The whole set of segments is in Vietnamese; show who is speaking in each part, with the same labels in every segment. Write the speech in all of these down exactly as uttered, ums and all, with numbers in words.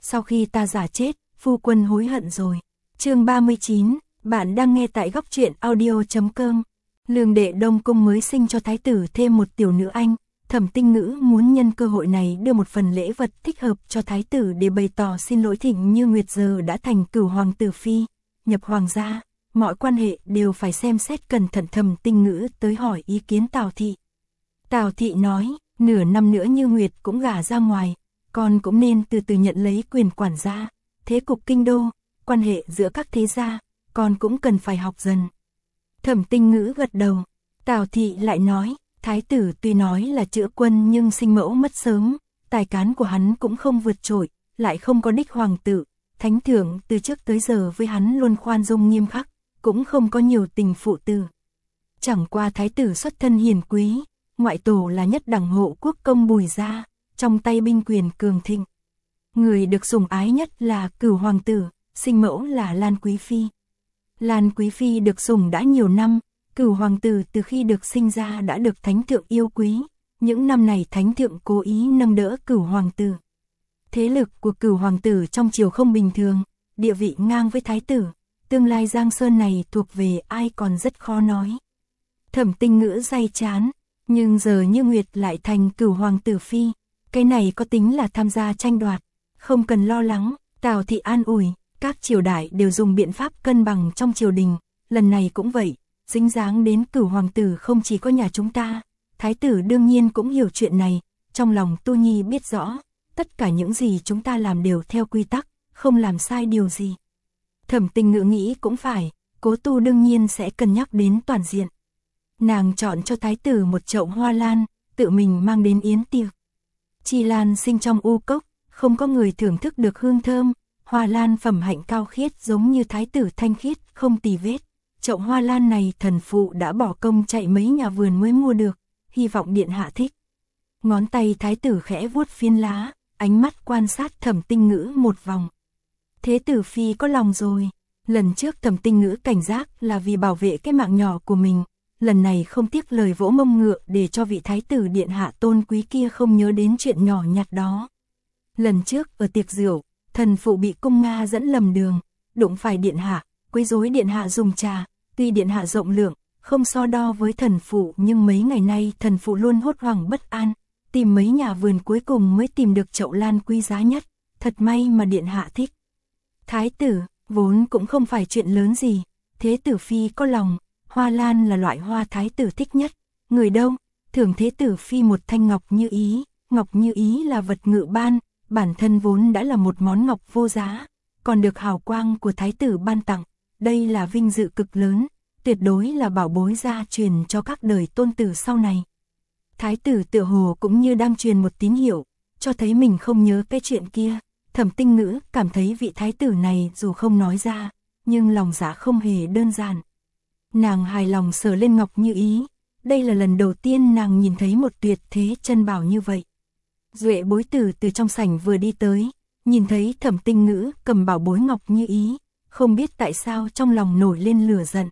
Speaker 1: sau khi ta giả chết, phu quân hối hận rồi. Chương ba mươi chín, bạn đang nghe tại góc truyện audio chấm com. Lương đệ Đông Cung mới sinh cho thái tử thêm một tiểu nữ anh, Thẩm Tinh Ngữ muốn nhân cơ hội này đưa một phần lễ vật thích hợp cho thái tử để bày tỏ xin lỗi. Thịnh Như Nguyệt giờ đã thành cửu hoàng tử phi, nhập hoàng gia, mọi quan hệ đều phải xem xét cẩn thận. Thẩm Tinh Ngữ tới hỏi ý kiến Tào thị. Tào thị nói, nửa năm nữa Như Nguyệt cũng gả ra ngoài, con cũng nên từ từ nhận lấy quyền quản gia, thế cục kinh đô, quan hệ giữa các thế gia, con cũng cần phải học dần. Thẩm Tinh Ngữ gật đầu. Tào thị lại nói, thái tử tuy nói là chữa quân nhưng sinh mẫu mất sớm, tài cán của hắn cũng không vượt trội, lại không có đích hoàng tử, thánh thượng từ trước tới giờ với hắn luôn khoan dung nghiêm khắc, cũng không có nhiều tình phụ tử. Chẳng qua thái tử xuất thân hiền quý, ngoại tổ là nhất đẳng hộ quốc công Bùi gia, trong tay binh quyền cường thịnh. Người được sủng ái nhất là cửu hoàng tử, sinh mẫu là Lan Quý phi. Lan Quý phi được sủng đã nhiều năm, cửu hoàng tử từ khi được sinh ra đã được thánh thượng yêu quý, những năm này thánh thượng cố ý nâng đỡ cửu hoàng tử. Thế lực của cửu hoàng tử trong triều không bình thường, địa vị ngang với thái tử, tương lai Giang Sơn này thuộc về ai còn rất khó nói. Thẩm Tinh Ngữ day chán, nhưng giờ Như Nguyệt lại thành cửu hoàng tử phi, cái này có tính là tham gia tranh đoạt, không cần lo lắng. Tào thị an ủi, các triều đại đều dùng biện pháp cân bằng trong triều đình, lần này cũng vậy, dính dáng đến cửu hoàng tử không chỉ có nhà chúng ta, thái tử đương nhiên cũng hiểu chuyện này, trong lòng Tu Nhi biết rõ, tất cả những gì chúng ta làm đều theo quy tắc, không làm sai điều gì. Thẩm Tinh Ngữ nghĩ cũng phải, Cố Tu đương nhiên sẽ cân nhắc đến toàn diện. Nàng chọn cho thái tử một chậu hoa lan, tự mình mang đến yến tiệc. Chi lan sinh trong u cốc, không có người thưởng thức được hương thơm, hoa lan phẩm hạnh cao khiết giống như thái tử thanh khiết, không tì vết. Chậu hoa lan này thần phụ đã bỏ công chạy mấy nhà vườn mới mua được, hy vọng điện hạ thích. Ngón tay thái tử khẽ vuốt phiến lá, ánh mắt quan sát Thẩm Tinh Ngữ một vòng. Thế tử phi có lòng rồi, lần trước Thẩm Tinh Ngữ cảnh giác là vì bảo vệ cái mạng nhỏ của mình, lần này không tiếc lời vỗ mông ngựa để cho vị thái tử điện hạ tôn quý kia không nhớ đến chuyện nhỏ nhặt đó. Lần trước ở tiệc rượu, thần phụ bị cung Nga dẫn lầm đường, đụng phải điện hạ, quấy rối điện hạ dùng trà, tuy điện hạ rộng lượng, không so đo với thần phụ nhưng mấy ngày nay thần phụ luôn hốt hoảng bất an, tìm mấy nhà vườn cuối cùng mới tìm được chậu lan quý giá nhất, thật may mà điện hạ thích. Thái tử, vốn cũng không phải chuyện lớn gì, thế tử phi có lòng, hoa lan là loại hoa thái tử thích nhất, người đâu, thưởng thế tử phi một thanh ngọc như ý, ngọc như ý là vật ngự ban, bản thân vốn đã là một món ngọc vô giá, còn được hào quang của thái tử ban tặng, đây là vinh dự cực lớn, tuyệt đối là bảo bối gia truyền cho các đời tôn tử sau này. Thái tử tựa hồ cũng như đang truyền một tín hiệu, cho thấy mình không nhớ cái chuyện kia. Thẩm Tinh Ngữ cảm thấy vị thái tử này dù không nói ra, nhưng lòng dạ không hề đơn giản. Nàng hài lòng sờ lên ngọc như ý, đây là lần đầu tiên nàng nhìn thấy một tuyệt thế chân bảo như vậy. Duệ bối tử từ trong sảnh vừa đi tới, nhìn thấy Thẩm Tinh Ngữ cầm bảo bối ngọc như ý, không biết tại sao trong lòng nổi lên lửa giận.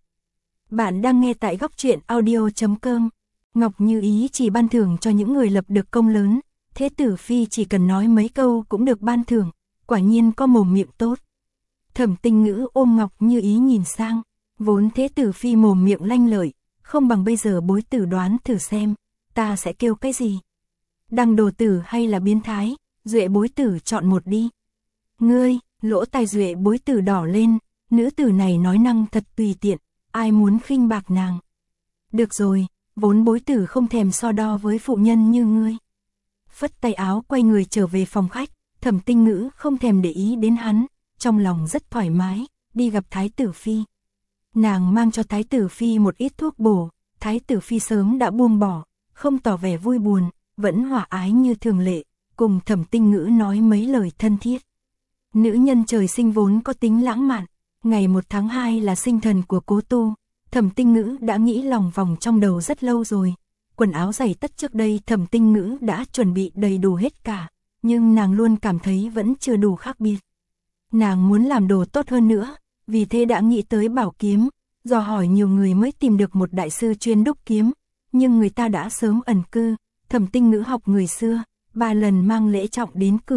Speaker 1: Bạn đang nghe tại góc truyện audio chấm com. Ngọc như ý chỉ ban thưởng cho những người lập được công lớn, thế tử phi chỉ cần nói mấy câu cũng được ban thưởng, quả nhiên có mồm miệng tốt. Thẩm Tinh Ngữ ôm ngọc như ý nhìn sang, vốn thế tử phi mồm miệng lanh lợi, không bằng bây giờ bối tử đoán thử xem, ta sẽ kêu cái gì? Đăng đồ tử hay là biến thái, Duệ bối tử chọn một đi. Ngươi, lỗ tai Duệ bối tử đỏ lên, nữ tử này nói năng thật tùy tiện, ai muốn khinh bạc nàng. Được rồi, vốn bối tử không thèm so đo với phụ nhân như ngươi. Phất tay áo quay người trở về phòng khách, Thẩm Tinh Ngữ không thèm để ý đến hắn, trong lòng rất thoải mái, đi gặp thái tử phi. Nàng mang cho thái tử phi một ít thuốc bổ, thái tử phi sớm đã buông bỏ, không tỏ vẻ vui buồn, vẫn hòa ái như thường lệ, cùng Thẩm Tinh Ngữ nói mấy lời thân thiết. Nữ nhân trời sinh vốn có tính lãng mạn, ngày một tháng hai là sinh thần của Cố Tu, Thẩm Tinh Ngữ đã nghĩ lòng vòng trong đầu rất lâu rồi. Quần áo giày tất trước đây Thẩm Tinh Ngữ đã chuẩn bị đầy đủ hết cả, nhưng nàng luôn cảm thấy vẫn chưa đủ khác biệt. Nàng muốn làm đồ tốt hơn nữa, vì thế đã nghĩ tới bảo kiếm, dò hỏi nhiều người mới tìm được một đại sư chuyên đúc kiếm, nhưng người ta đã sớm ẩn cư. Thẩm Tinh Ngữ học người xưa, ba lần mang lễ trọng đến cửa,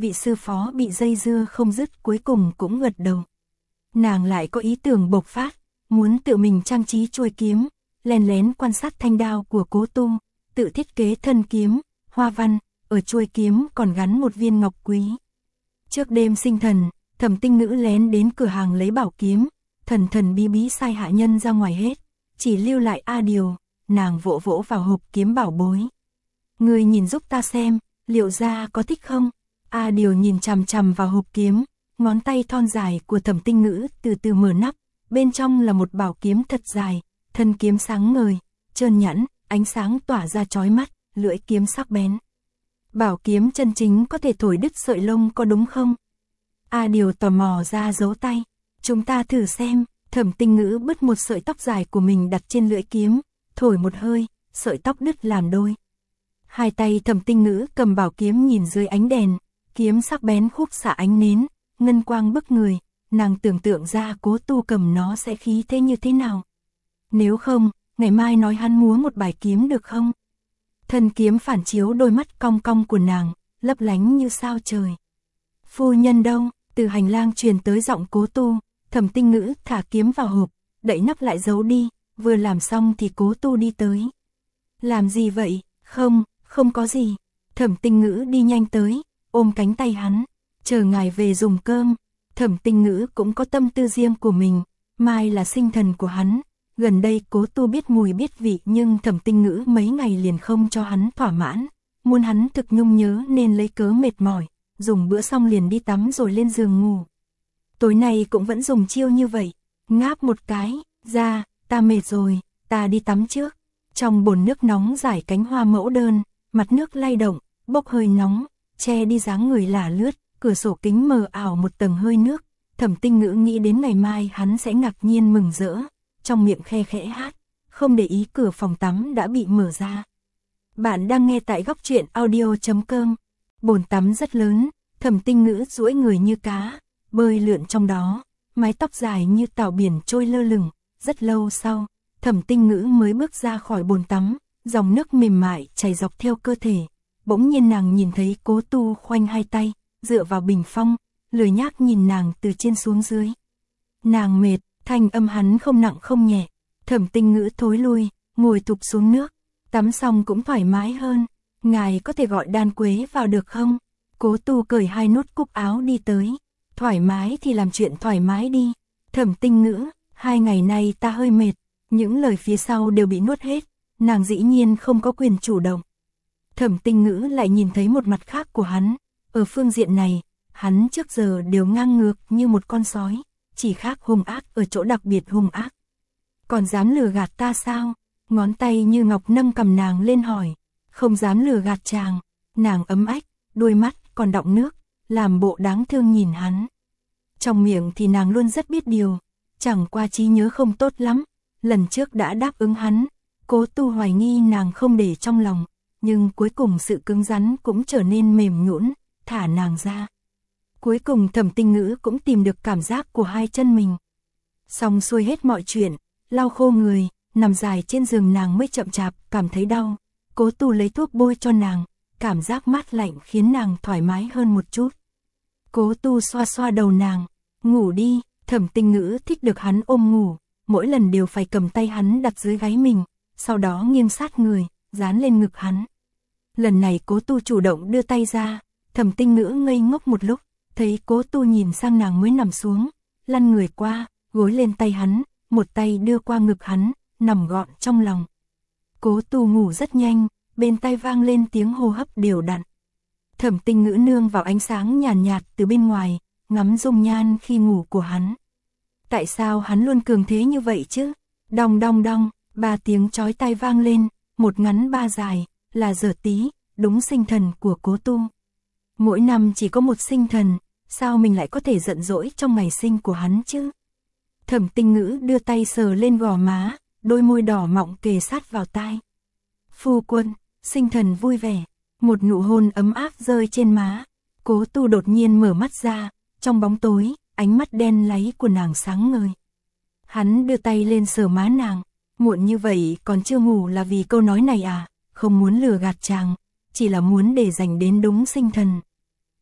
Speaker 1: vị sư phó bị dây dưa không dứt cuối cùng cũng gật đầu. Nàng lại có ý tưởng bộc phát, muốn tự mình trang trí chuôi kiếm, lén lén quan sát thanh đao của Cố Tu, tự thiết kế thân kiếm, hoa văn, ở chuôi kiếm còn gắn một viên ngọc quý. Trước đêm sinh thần, Thẩm Tinh Ngữ lén đến cửa hàng lấy bảo kiếm, thần thần bí bí sai hạ nhân ra ngoài hết, chỉ lưu lại A Điều, nàng vỗ vỗ vào hộp kiếm bảo bối. Người nhìn giúp ta xem, liệu ra có thích không? A Điều nhìn chằm chằm vào hộp kiếm, ngón tay thon dài của Thẩm Tinh Ngữ từ từ mở nắp, bên trong là một bảo kiếm thật dài, thân kiếm sáng ngời, trơn nhẵn, ánh sáng tỏa ra chói mắt, lưỡi kiếm sắc bén. Bảo kiếm chân chính có thể thổi đứt sợi lông có đúng không? A Điều tò mò ra giấu tay, chúng ta thử xem. Thẩm Tinh Ngữ bứt một sợi tóc dài của mình đặt trên lưỡi kiếm, thổi một hơi, sợi tóc đứt làm đôi. Hai tay Thẩm Tinh Ngữ cầm bảo kiếm nhìn dưới ánh đèn, kiếm sắc bén khúc xạ ánh nến, ngân quang bức người, nàng tưởng tượng ra Cố Tu cầm nó sẽ khí thế như thế nào. Nếu không, ngày mai nói hắn múa một bài kiếm được không? Thân kiếm phản chiếu đôi mắt cong cong của nàng, lấp lánh như sao trời. Phu nhân đâu? Từ hành lang truyền tới giọng Cố Tu. Thẩm Tinh Ngữ thả kiếm vào hộp, đậy nắp lại giấu đi, vừa làm xong thì Cố Tu đi tới. Làm gì vậy? Không, không có gì. Thẩm Tinh Ngữ đi nhanh tới, ôm cánh tay hắn, chờ ngài về dùng cơm. Thẩm Tinh Ngữ cũng có tâm tư riêng của mình, mai là sinh thần của hắn. Gần đây Cố Tu biết mùi biết vị nhưng Thẩm Tinh Ngữ mấy ngày liền không cho hắn thỏa mãn, muốn hắn thực nhung nhớ nên lấy cớ mệt mỏi, dùng bữa xong liền đi tắm rồi lên giường ngủ. Tối nay cũng vẫn dùng chiêu như vậy, ngáp một cái, ra, ta mệt rồi, ta đi tắm trước. Trong bồn nước nóng rải cánh hoa mẫu đơn, mặt nước lay động, bốc hơi nóng, che đi dáng người lả lướt, cửa sổ kính mờ ảo một tầng hơi nước. Thẩm Tinh Ngữ nghĩ đến ngày mai hắn sẽ ngạc nhiên mừng rỡ, trong miệng khe khẽ hát, không để ý cửa phòng tắm đã bị mở ra. Bạn đang nghe tại góc truyện audio chấm com. Bồn tắm rất lớn, Thẩm Tinh Ngữ duỗi người như cá, bơi lượn trong đó, mái tóc dài như tảo biển trôi lơ lửng. Rất lâu sau, Thẩm Tinh Ngữ mới bước ra khỏi bồn tắm, dòng nước mềm mại chảy dọc theo cơ thể. Bỗng nhiên nàng nhìn thấy Cố Tu khoanh hai tay, dựa vào bình phong, lười nhác nhìn nàng từ trên xuống dưới. Nàng mệt, thanh âm hắn không nặng không nhẹ. Thẩm Tinh Ngữ thối lui, ngồi thụp xuống nước, tắm xong cũng thoải mái hơn. Ngài có thể gọi Đan Quế vào được không? Cố Tu cởi hai nút cúc áo đi tới. Thoải mái thì làm chuyện thoải mái đi. Thẩm Tinh Ngữ, hai ngày nay ta hơi mệt, những lời phía sau đều bị nuốt hết, nàng dĩ nhiên không có quyền chủ động. Thẩm Tinh Ngữ lại nhìn thấy một mặt khác của hắn, ở phương diện này, hắn trước giờ đều ngang ngược như một con sói, chỉ khác hung ác ở chỗ đặc biệt hung ác. Còn dám lừa gạt ta sao? Ngón tay như ngọc nâng cầm nàng lên hỏi. Không dám lừa gạt chàng. Nàng ấm ách, đôi mắt còn đọng nước, làm bộ đáng thương nhìn hắn. Trong miệng thì nàng luôn rất biết điều, chẳng qua trí nhớ không tốt lắm. Lần trước đã đáp ứng hắn, Cố Tu hoài nghi nàng không để trong lòng, nhưng cuối cùng sự cứng rắn cũng trở nên mềm nhũn, thả nàng ra. Cuối cùng Thẩm Tinh Ngữ cũng tìm được cảm giác của hai chân mình. Xong xuôi hết mọi chuyện, lau khô người, nằm dài trên giường nàng mới chậm chạp cảm thấy đau. Cố Tu lấy thuốc bôi cho nàng, cảm giác mát lạnh khiến nàng thoải mái hơn một chút. Cố Tu xoa xoa đầu nàng, ngủ đi. Thẩm Tinh Ngữ thích được hắn ôm ngủ, mỗi lần đều phải cầm tay hắn đặt dưới gáy mình, sau đó nghiêng sát người, dán lên ngực hắn. Lần này Cố Tu chủ động đưa tay ra, Thẩm Tinh Ngữ ngây ngốc một lúc, thấy Cố Tu nhìn sang nàng mới nằm xuống, lăn người qua, gối lên tay hắn, một tay đưa qua ngực hắn, nằm gọn trong lòng. Cố Tu ngủ rất nhanh, bên tai vang lên tiếng hô hấp đều đặn. Thẩm Tinh Ngữ nương vào ánh sáng nhàn nhạt, nhạt từ bên ngoài, ngắm dung nhan khi ngủ của hắn. Tại sao hắn luôn cường thế như vậy chứ? Đong đong đong, ba tiếng chói tai vang lên, một ngắn ba dài, là giờ tí, đúng sinh thần của Cố Tu. Mỗi năm chỉ có một sinh thần, sao mình lại có thể giận dỗi trong ngày sinh của hắn chứ? Thẩm Tinh Ngữ đưa tay sờ lên gò má, đôi môi đỏ mọng kề sát vào tai. Phu quân, sinh thần vui vẻ, một nụ hôn ấm áp rơi trên má. Cố Tu đột nhiên mở mắt ra, trong bóng tối, ánh mắt đen láy của nàng sáng ngời. Hắn đưa tay lên sờ má nàng, muộn như vậy còn chưa ngủ là vì câu nói này à? Không muốn lừa gạt chàng, chỉ là muốn để dành đến đúng sinh thần.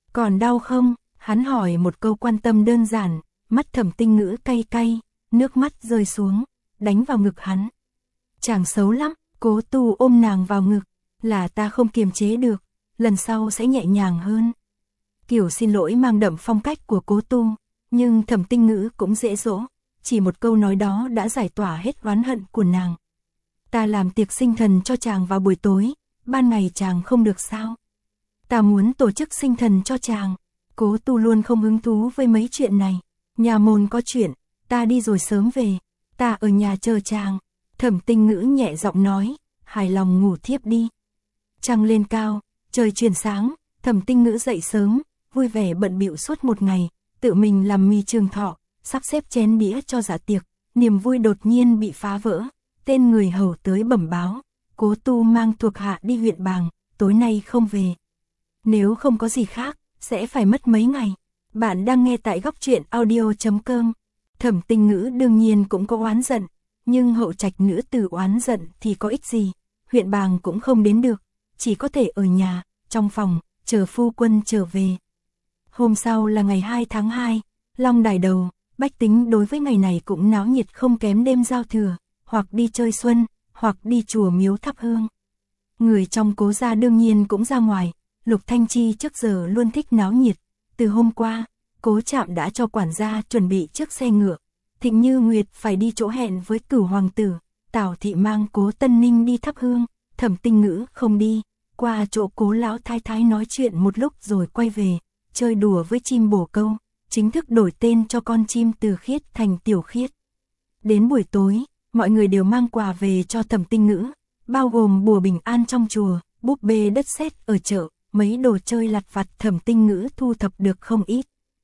Speaker 1: Còn đau không? Hắn hỏi một câu quan tâm đơn giản, mắt Thẩm Tinh Ngữ cay cay, nước mắt rơi xuống, đánh vào ngực hắn. Chàng xấu lắm, Cố Tu ôm nàng vào ngực, là ta không kiềm chế được, lần sau sẽ nhẹ nhàng hơn. Kiểu xin lỗi mang đậm phong cách của Cố Tu, nhưng Thẩm Tinh Ngữ cũng dễ dỗ, chỉ một câu nói đó đã giải tỏa hết oán hận của nàng. Ta làm tiệc sinh thần cho chàng vào buổi tối, ban ngày chàng không được sao? Ta muốn tổ chức sinh thần cho chàng. Cố Tu luôn không hứng thú với mấy chuyện này. Nhà môn có chuyện, ta đi rồi sớm về, ta ở nhà chờ chàng. Thẩm Tinh Ngữ nhẹ giọng nói, hài lòng ngủ thiếp đi. Trăng lên cao, trời chuyển sáng, Thẩm Tinh Ngữ dậy sớm, vui vẻ bận bịu suốt một ngày, tự mình làm mì trường thọ, sắp xếp chén đĩa cho dạ tiệc. Niềm vui đột nhiên bị phá vỡ, tên người hầu tới bẩm báo, Cố Tu mang thuộc hạ đi huyện Bàng, tối nay không về. Nếu không có gì khác, sẽ phải mất mấy ngày. Bạn đang nghe tại góc truyện audio chấm com. Thẩm Tinh Ngữ đương nhiên cũng có oán giận, nhưng hậu trạch nữ tử oán giận thì có ích gì, huyện Bàng cũng không đến được, chỉ có thể ở nhà, trong phòng, chờ phu quân trở về. Hôm sau là ngày hai tháng hai, Long Đài Đầu, bách tính đối với ngày này cũng náo nhiệt không kém đêm giao thừa, hoặc đi chơi xuân, hoặc đi chùa miếu thắp hương. Người trong Cố gia đương nhiên cũng ra ngoài, Lục Thanh Chi trước giờ luôn thích náo nhiệt, từ hôm qua, Cố Trạm đã cho quản gia chuẩn bị chiếc xe ngựa. Thịnh Như Nguyệt phải đi chỗ hẹn với Cửu hoàng tử, Tào thị mang Cố Tân Ninh đi thắp hương, Thẩm Tinh Ngữ không đi, qua chỗ Cố lão thái thái nói chuyện một lúc rồi quay về, chơi đùa với chim bồ câu, chính thức đổi tên cho con chim từ Khiết thành Tiểu Khiết. Đến buổi tối, mọi người đều mang quà về cho Thẩm Tinh Ngữ, bao gồm bùa bình an trong chùa, búp bê đất sét ở chợ, mấy đồ chơi lặt vặt. Thẩm Tinh Ngữ thu thập được không ít.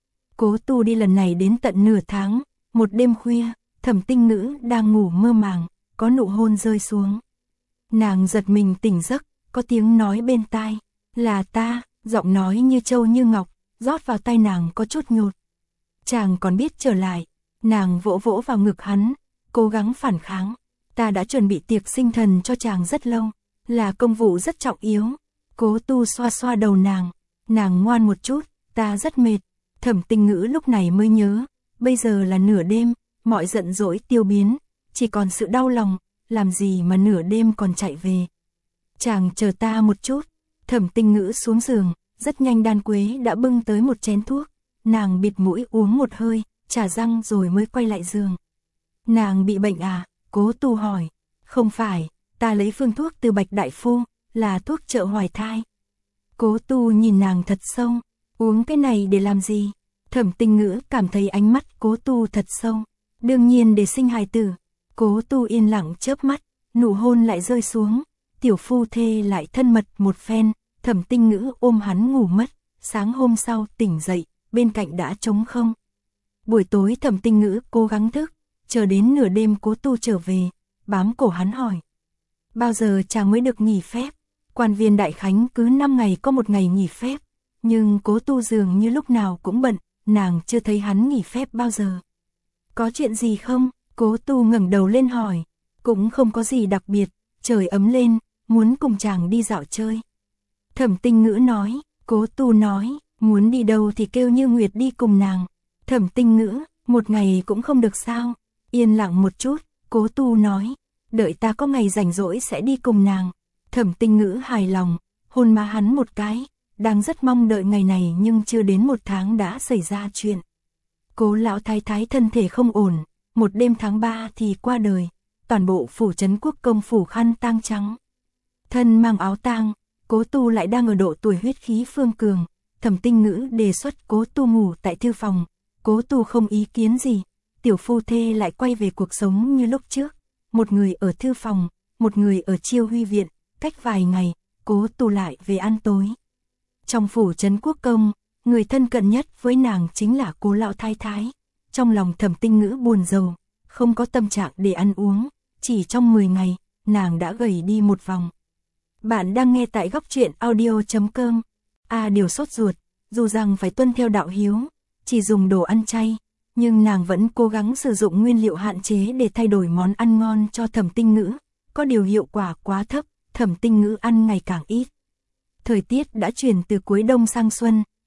Speaker 1: Cố Tu đi lần này đến tận nửa tháng, một đêm khuya, Thẩm Tinh Ngữ đang ngủ mơ màng, có nụ hôn rơi xuống. Nàng giật mình tỉnh giấc, có tiếng nói bên tai, là ta, giọng nói như châu như ngọc, rót vào tai nàng có chút nhột. Chàng còn biết trở lại, nàng vỗ vỗ vào ngực hắn, cố gắng phản kháng. Ta đã chuẩn bị tiệc sinh thần cho chàng rất lâu, là công vụ rất trọng yếu. Cố Tu xoa xoa đầu nàng, nàng ngoan một chút, ta rất mệt. Thẩm Tinh Ngữ lúc này mới nhớ, bây giờ là nửa đêm, mọi giận dỗi tiêu biến, chỉ còn sự đau lòng, làm gì mà nửa đêm còn chạy về. Chàng chờ ta một chút. Thẩm Tinh Ngữ xuống giường, rất nhanh Đan Quế đã bưng tới một chén thuốc, nàng bịt mũi uống một hơi, chà răng rồi mới quay lại giường. Nàng bị bệnh à? Cố Tu hỏi. Không phải, ta lấy phương thuốc từ Bạch đại phu, là thuốc trợ hoài thai. Cố Tu nhìn nàng thật sâu, uống cái này để làm gì? Thẩm Tinh Ngữ cảm thấy ánh mắt Cố Tu thật sâu, đương nhiên để sinh hài tử. Cố Tu yên lặng chớp mắt, nụ hôn lại rơi xuống, tiểu phu thê lại thân mật một phen. Thẩm Tinh Ngữ ôm hắn ngủ mất, sáng hôm sau tỉnh dậy, bên cạnh đã trống không. Buổi tối Thẩm Tinh Ngữ cố gắng thức, chờ đến nửa đêm Cố Tu trở về, bám cổ hắn hỏi. Bao giờ chàng mới được nghỉ phép? Quan viên Đại Khánh cứ năm ngày có một ngày nghỉ phép, nhưng Cố Tu dường như lúc nào cũng bận, nàng chưa thấy hắn nghỉ phép bao giờ. Có chuyện gì không? Cố Tu ngẩng đầu lên hỏi. Cũng không có gì đặc biệt, trời ấm lên, muốn cùng chàng đi dạo chơi. Thẩm Tinh Ngữ nói. Cố Tu nói, muốn đi đâu thì kêu Như Nguyệt đi cùng nàng. Thẩm Tinh Ngữ, một ngày cũng không được sao? Yên lặng một chút, Cố Tu nói, đợi ta có ngày rảnh rỗi sẽ đi cùng nàng. Thẩm Tinh Ngữ hài lòng, hôn má hắn một cái, đang rất mong đợi ngày này nhưng chưa đến một tháng đã xảy ra chuyện. Cố lão thái thái thân thể không ổn, một đêm tháng ba thì qua đời, toàn bộ phủ trấn quốc công phủ khăn tang trắng. Thân mang áo tang, Cố Tu lại đang ở độ tuổi huyết khí phương cường. Thẩm Tinh Ngữ đề xuất Cố Tu ngủ tại thư phòng, Cố Tu không ý kiến gì. Tiểu phu thê lại quay về cuộc sống như lúc trước, một người ở thư phòng, một người ở Chiêu Huy viện. Cách vài ngày, Cố Tu lại về ăn tối. Trong phủ trấn quốc công, người thân cận nhất với nàng chính là Cố lão thái thái. Trong lòng Thẩm Tinh Ngữ buồn rầu, không có tâm trạng để ăn uống, chỉ trong mười ngày, nàng đã gầy đi một vòng. Bạn đang nghe tại góc truyện audio chấm com. À điều sốt ruột, dù rằng phải tuân theo đạo hiếu, chỉ dùng đồ ăn chay, nhưng nàng vẫn cố gắng sử dụng nguyên liệu hạn chế để thay đổi món ăn ngon cho Thẩm Tinh Ngữ. Có điều hiệu quả quá thấp, Thẩm Tinh Ngữ ăn ngày càng ít. Thời tiết đã chuyển từ cuối đông sang xuân,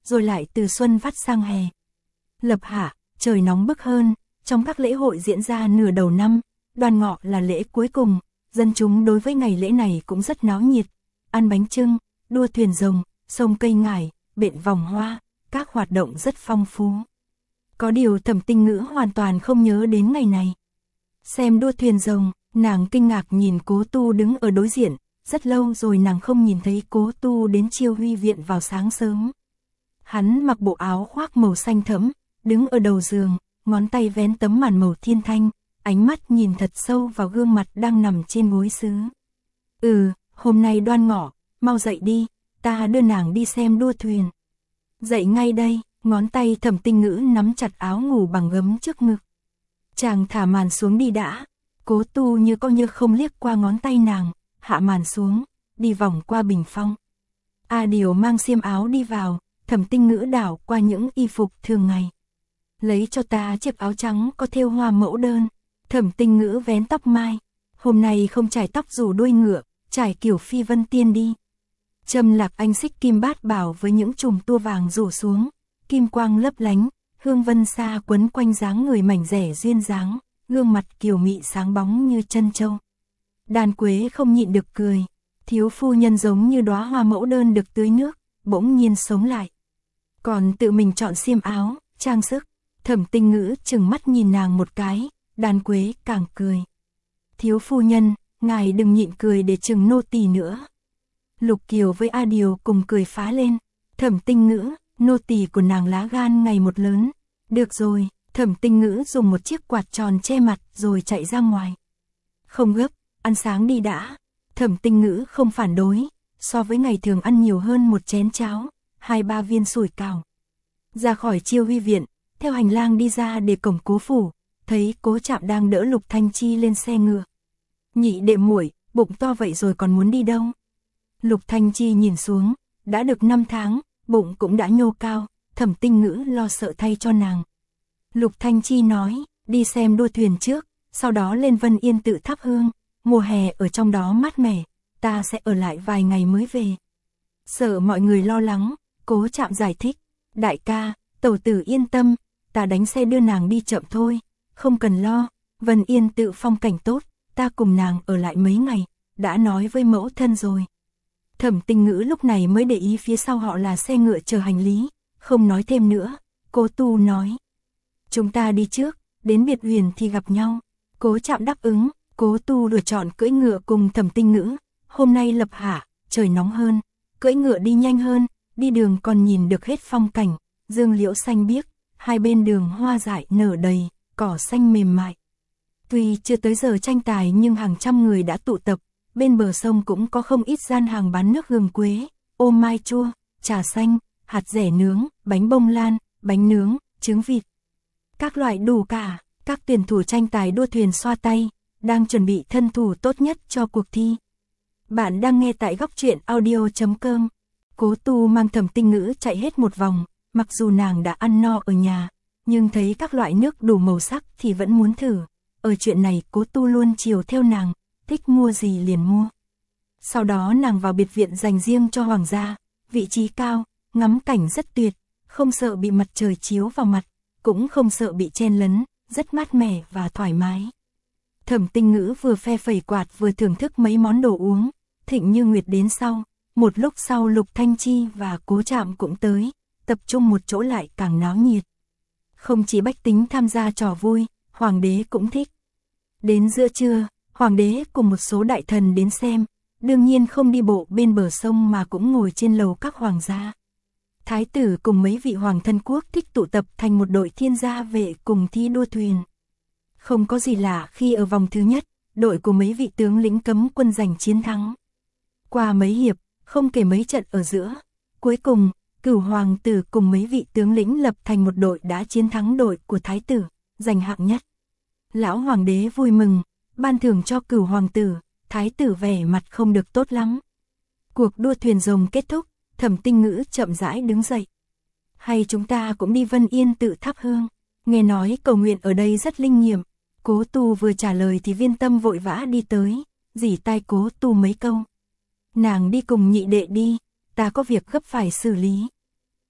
Speaker 1: rồi lại từ xuân vắt sang hè. Lập hạ, trời nóng bức hơn, trong các lễ hội diễn ra nửa đầu năm, Đoan Ngọ là lễ cuối cùng, dân chúng đối với ngày lễ này cũng rất náo nhiệt, ăn bánh chưng, đua thuyền rồng, sông cây ngải, bện vòng hoa, các hoạt động rất phong phú. Có điều Thẩm Tinh Ngữ hoàn toàn không nhớ đến ngày này. Xem đua thuyền rồng, nàng kinh ngạc nhìn Cố Tu đứng ở đối diện, rất lâu rồi nàng không nhìn thấy Cố Tu đến Chiêu Huy viện vào sáng sớm. Hắn mặc bộ áo khoác màu xanh thẫm, đứng ở đầu giường, ngón tay vén tấm màn màu thiên thanh, ánh mắt nhìn thật sâu vào gương mặt đang nằm trên gối sứ. Ừ, hôm nay Đoan Ngọ, mau dậy đi, ta đưa nàng đi xem đua thuyền. Dậy ngay đây, ngón tay Thẩm Tinh Ngữ nắm chặt áo ngủ bằng gấm trước ngực. Chàng thả màn xuống đi đã. Cố Tu như có như không liếc qua ngón tay nàng, hạ màn xuống, đi vòng qua bình phong. A Điều mang xiêm áo đi vào, Thẩm Tinh Ngữ đảo qua những y phục thường ngày. Lấy cho ta chiếc áo trắng có thêu hoa mẫu đơn. Thẩm Tinh Ngữ vén tóc mai. Hôm nay không trải tóc rủ đuôi ngựa, trải kiểu phi vân tiên đi. Châm lạc anh xích kim bát bảo với những chùm tua vàng rủ xuống, kim quang lấp lánh, hương vân xa quấn quanh dáng người mảnh rẻ duyên dáng, gương mặt kiều mị sáng bóng như chân châu. Đàn Quế không nhịn được cười, thiếu phu nhân giống như đóa hoa mẫu đơn được tưới nước, bỗng nhiên sống lại. Còn tự mình chọn xiêm áo, trang sức, Thẩm Tinh Ngữ chừng mắt nhìn nàng một cái, Đàn Quế càng cười. Thiếu phu nhân, ngài đừng nhịn cười để chừng nô tỳ nữa. Lục Kiều với A Điều cùng cười phá lên. Thẩm Tinh Ngữ, nô tỳ của nàng lá gan ngày một lớn. Được rồi, Thẩm Tinh Ngữ dùng một chiếc quạt tròn che mặt rồi chạy ra ngoài. Không gấp, ăn sáng đi đã. Thẩm Tinh Ngữ không phản đối, so với ngày thường ăn nhiều hơn một chén cháo, hai ba viên sủi cảo. Ra khỏi Chiêu Huy viện, theo hành lang đi ra để cổng Cố phủ, thấy Cố Trạm đang đỡ Lục Thanh Chi lên xe ngựa. Nhị đệ muội, bụng to vậy rồi còn muốn đi đâu? Lục Thanh Chi nhìn xuống, đã được năm tháng, bụng cũng đã nhô cao, Thẩm Tinh Ngữ lo sợ thay cho nàng. Lục Thanh Chi nói, đi xem đua thuyền trước, sau đó lên Vân Yên tự thắp hương, mùa hè ở trong đó mát mẻ, ta sẽ ở lại vài ngày mới về. Sợ mọi người lo lắng, Cố Trạm giải thích, đại ca, tẩu tử yên tâm, ta đánh xe đưa nàng đi chậm thôi, không cần lo, Vân Yên tự phong cảnh tốt, ta cùng nàng ở lại mấy ngày, đã nói với mẫu thân rồi. Thẩm Tinh Ngữ lúc này mới để ý phía sau họ là xe ngựa chở hành lý, không nói thêm nữa. Cố Tu nói, chúng ta đi trước, đến biệt huyền thì gặp nhau. Cố Trạm đáp ứng, Cố Tu lựa chọn cưỡi ngựa cùng Thẩm Tinh Ngữ. Hôm nay lập hạ, trời nóng hơn, cưỡi ngựa đi nhanh hơn, đi đường còn nhìn được hết phong cảnh, dương liễu xanh biếc, hai bên đường hoa dại nở đầy, cỏ xanh mềm mại. Tuy chưa tới giờ tranh tài nhưng hàng trăm người đã tụ tập, bên bờ sông cũng có không ít gian hàng bán nước gừng quế, ô mai chua, trà xanh, hạt dẻ nướng, bánh bông lan, bánh nướng, trứng vịt. Các loại đủ cả, các tuyển thủ tranh tài đua thuyền xoa tay, đang chuẩn bị thân thủ tốt nhất cho cuộc thi. Bạn đang nghe tại góc truyện audio chấm com. Cố Tu mang Thẩm Tinh Ngữ chạy hết một vòng, mặc dù nàng đã ăn no ở nhà, nhưng thấy các loại nước đủ màu sắc thì vẫn muốn thử. Ở chuyện này Cố Tu luôn chiều theo nàng, thích mua gì liền mua. Sau đó nàng vào biệt viện dành riêng cho hoàng gia, vị trí cao, ngắm cảnh rất tuyệt, không sợ bị mặt trời chiếu vào mặt, cũng không sợ bị chen lấn, rất mát mẻ và thoải mái. Thẩm Tinh Ngữ vừa phe phẩy quạt vừa thưởng thức mấy món đồ uống, Thịnh Như Nguyệt đến sau, một lúc sau Lục Thanh Chi và Cố Trạm cũng tới, tập trung một chỗ lại càng náo nhiệt. Không chỉ bách tính tham gia trò vui, hoàng đế cũng thích. Đến giữa trưa, hoàng đế cùng một số đại thần đến xem, đương nhiên không đi bộ bên bờ sông mà cũng ngồi trên lầu các hoàng gia. Thái tử cùng mấy vị hoàng thân quốc thích tụ tập thành một đội thiên gia vệ cùng thi đua thuyền. Không có gì lạ khi ở vòng thứ nhất, đội của mấy vị tướng lĩnh cấm quân giành chiến thắng. Qua mấy hiệp, không kể mấy trận ở giữa, cuối cùng, Cửu hoàng tử cùng mấy vị tướng lĩnh lập thành một đội đã chiến thắng đội của thái tử, giành hạng nhất. Lão hoàng đế vui mừng, ban thưởng cho Cửu hoàng tử, thái tử vẻ mặt không được tốt lắm. Cuộc đua thuyền rồng kết thúc, Thẩm Tinh Ngữ chậm rãi đứng dậy. Hay chúng ta cũng đi Vân Yên tự thắp hương, nghe nói cầu nguyện ở đây rất linh nghiệm. Cố Tu vừa trả lời thì Viên Tâm vội vã đi tới, rỉ tai Cố Tu mấy câu. Nàng đi cùng nhị đệ đi, ta có việc gấp phải xử lý.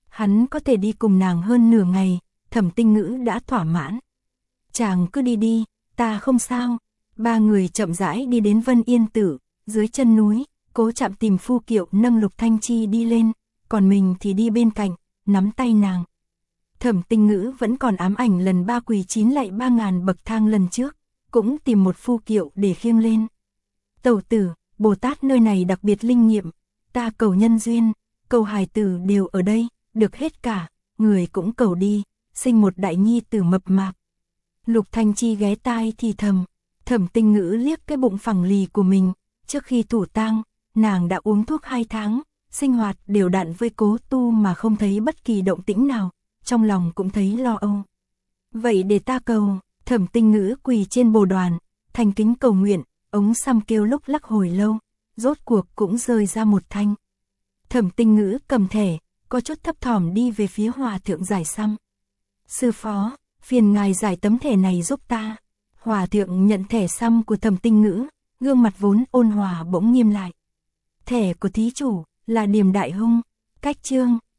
Speaker 1: Hắn có thể đi cùng nàng hơn nửa ngày, Thẩm Tinh Ngữ đã thỏa mãn. Chàng cứ đi đi, ta không sao. Ba người chậm rãi đi đến Vân Yên Tử, dưới chân núi, Cố Trạm tìm Phu Kiệu nâng Lục Thanh Chi đi lên, còn mình thì đi bên cạnh, nắm tay nàng. Thẩm Tinh Ngữ vẫn còn ám ảnh lần ba quỳ chín lạy ba ngàn bậc thang lần trước, cũng tìm một Phu Kiệu để khiêng lên. Tẩu tử, Bồ Tát nơi này đặc biệt linh nghiệm, ta cầu nhân duyên, cầu hài tử đều ở đây, được hết cả, người cũng cầu đi, sinh một đại nhi tử mập mạp. Lục Thanh Chi ghé tai thì thầm, Thẩm Tinh Ngữ liếc cái bụng phẳng lì của mình, trước khi thủ tang, nàng đã uống thuốc hai tháng, sinh hoạt đều đặn với Cố Tu mà không thấy bất kỳ động tĩnh nào, trong lòng cũng thấy lo âu. Vậy để ta cầu, Thẩm Tinh Ngữ quỳ trên bồ đoàn, thành kính cầu nguyện, ống xăm kêu lúc lắc hồi lâu, rốt cuộc cũng rơi ra một thanh. Thẩm Tinh Ngữ cầm thẻ, có chút thấp thỏm đi về phía hòa thượng giải xăm. Sư phó, phiền ngài giải tấm thẻ này giúp ta. Hòa thượng nhận thẻ xăm của Thẩm Tinh Ngữ, gương mặt vốn ôn hòa bỗng nghiêm lại. Thẻ của thí chủ là Điềm Đại Hung, cách chương